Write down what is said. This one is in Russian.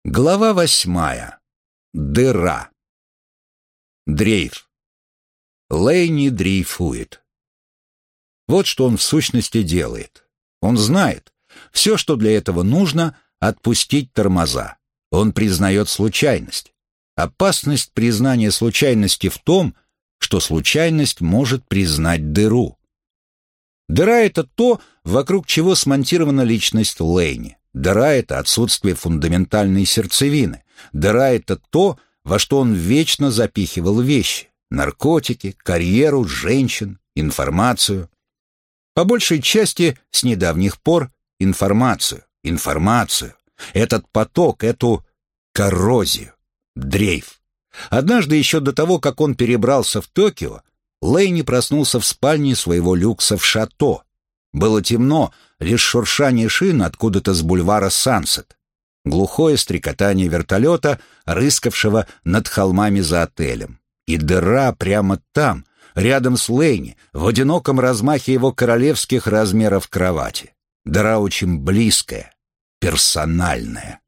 Глава 8. Дыра. Дрейф. Лэйни дрейфует. Вот что он в сущности делает. Он знает, все, что для этого нужно, отпустить тормоза. Он признает случайность. Опасность признания случайности в том, что случайность может признать дыру. Дыра — это то, вокруг чего смонтирована личность Лэйни. Дыра — это отсутствие фундаментальной сердцевины. Дыра — это то, во что он вечно запихивал вещи: наркотики, карьеру, женщин, информацию. По большей части, с недавних пор, информацию. Этот поток, эту коррозию. Дрейф. Однажды, еще до того, как он перебрался в Токио, Лэйни проснулся в спальне своего люкса в шато. Было темно, лишь шуршание шин откуда-то с бульвара Сансет, глухое стрекотание вертолета, рыскавшего над холмами за отелем, и дыра прямо там, рядом с Лэйни, в одиноком размахе его королевских размеров кровати. Дыра очень близкая, персональная.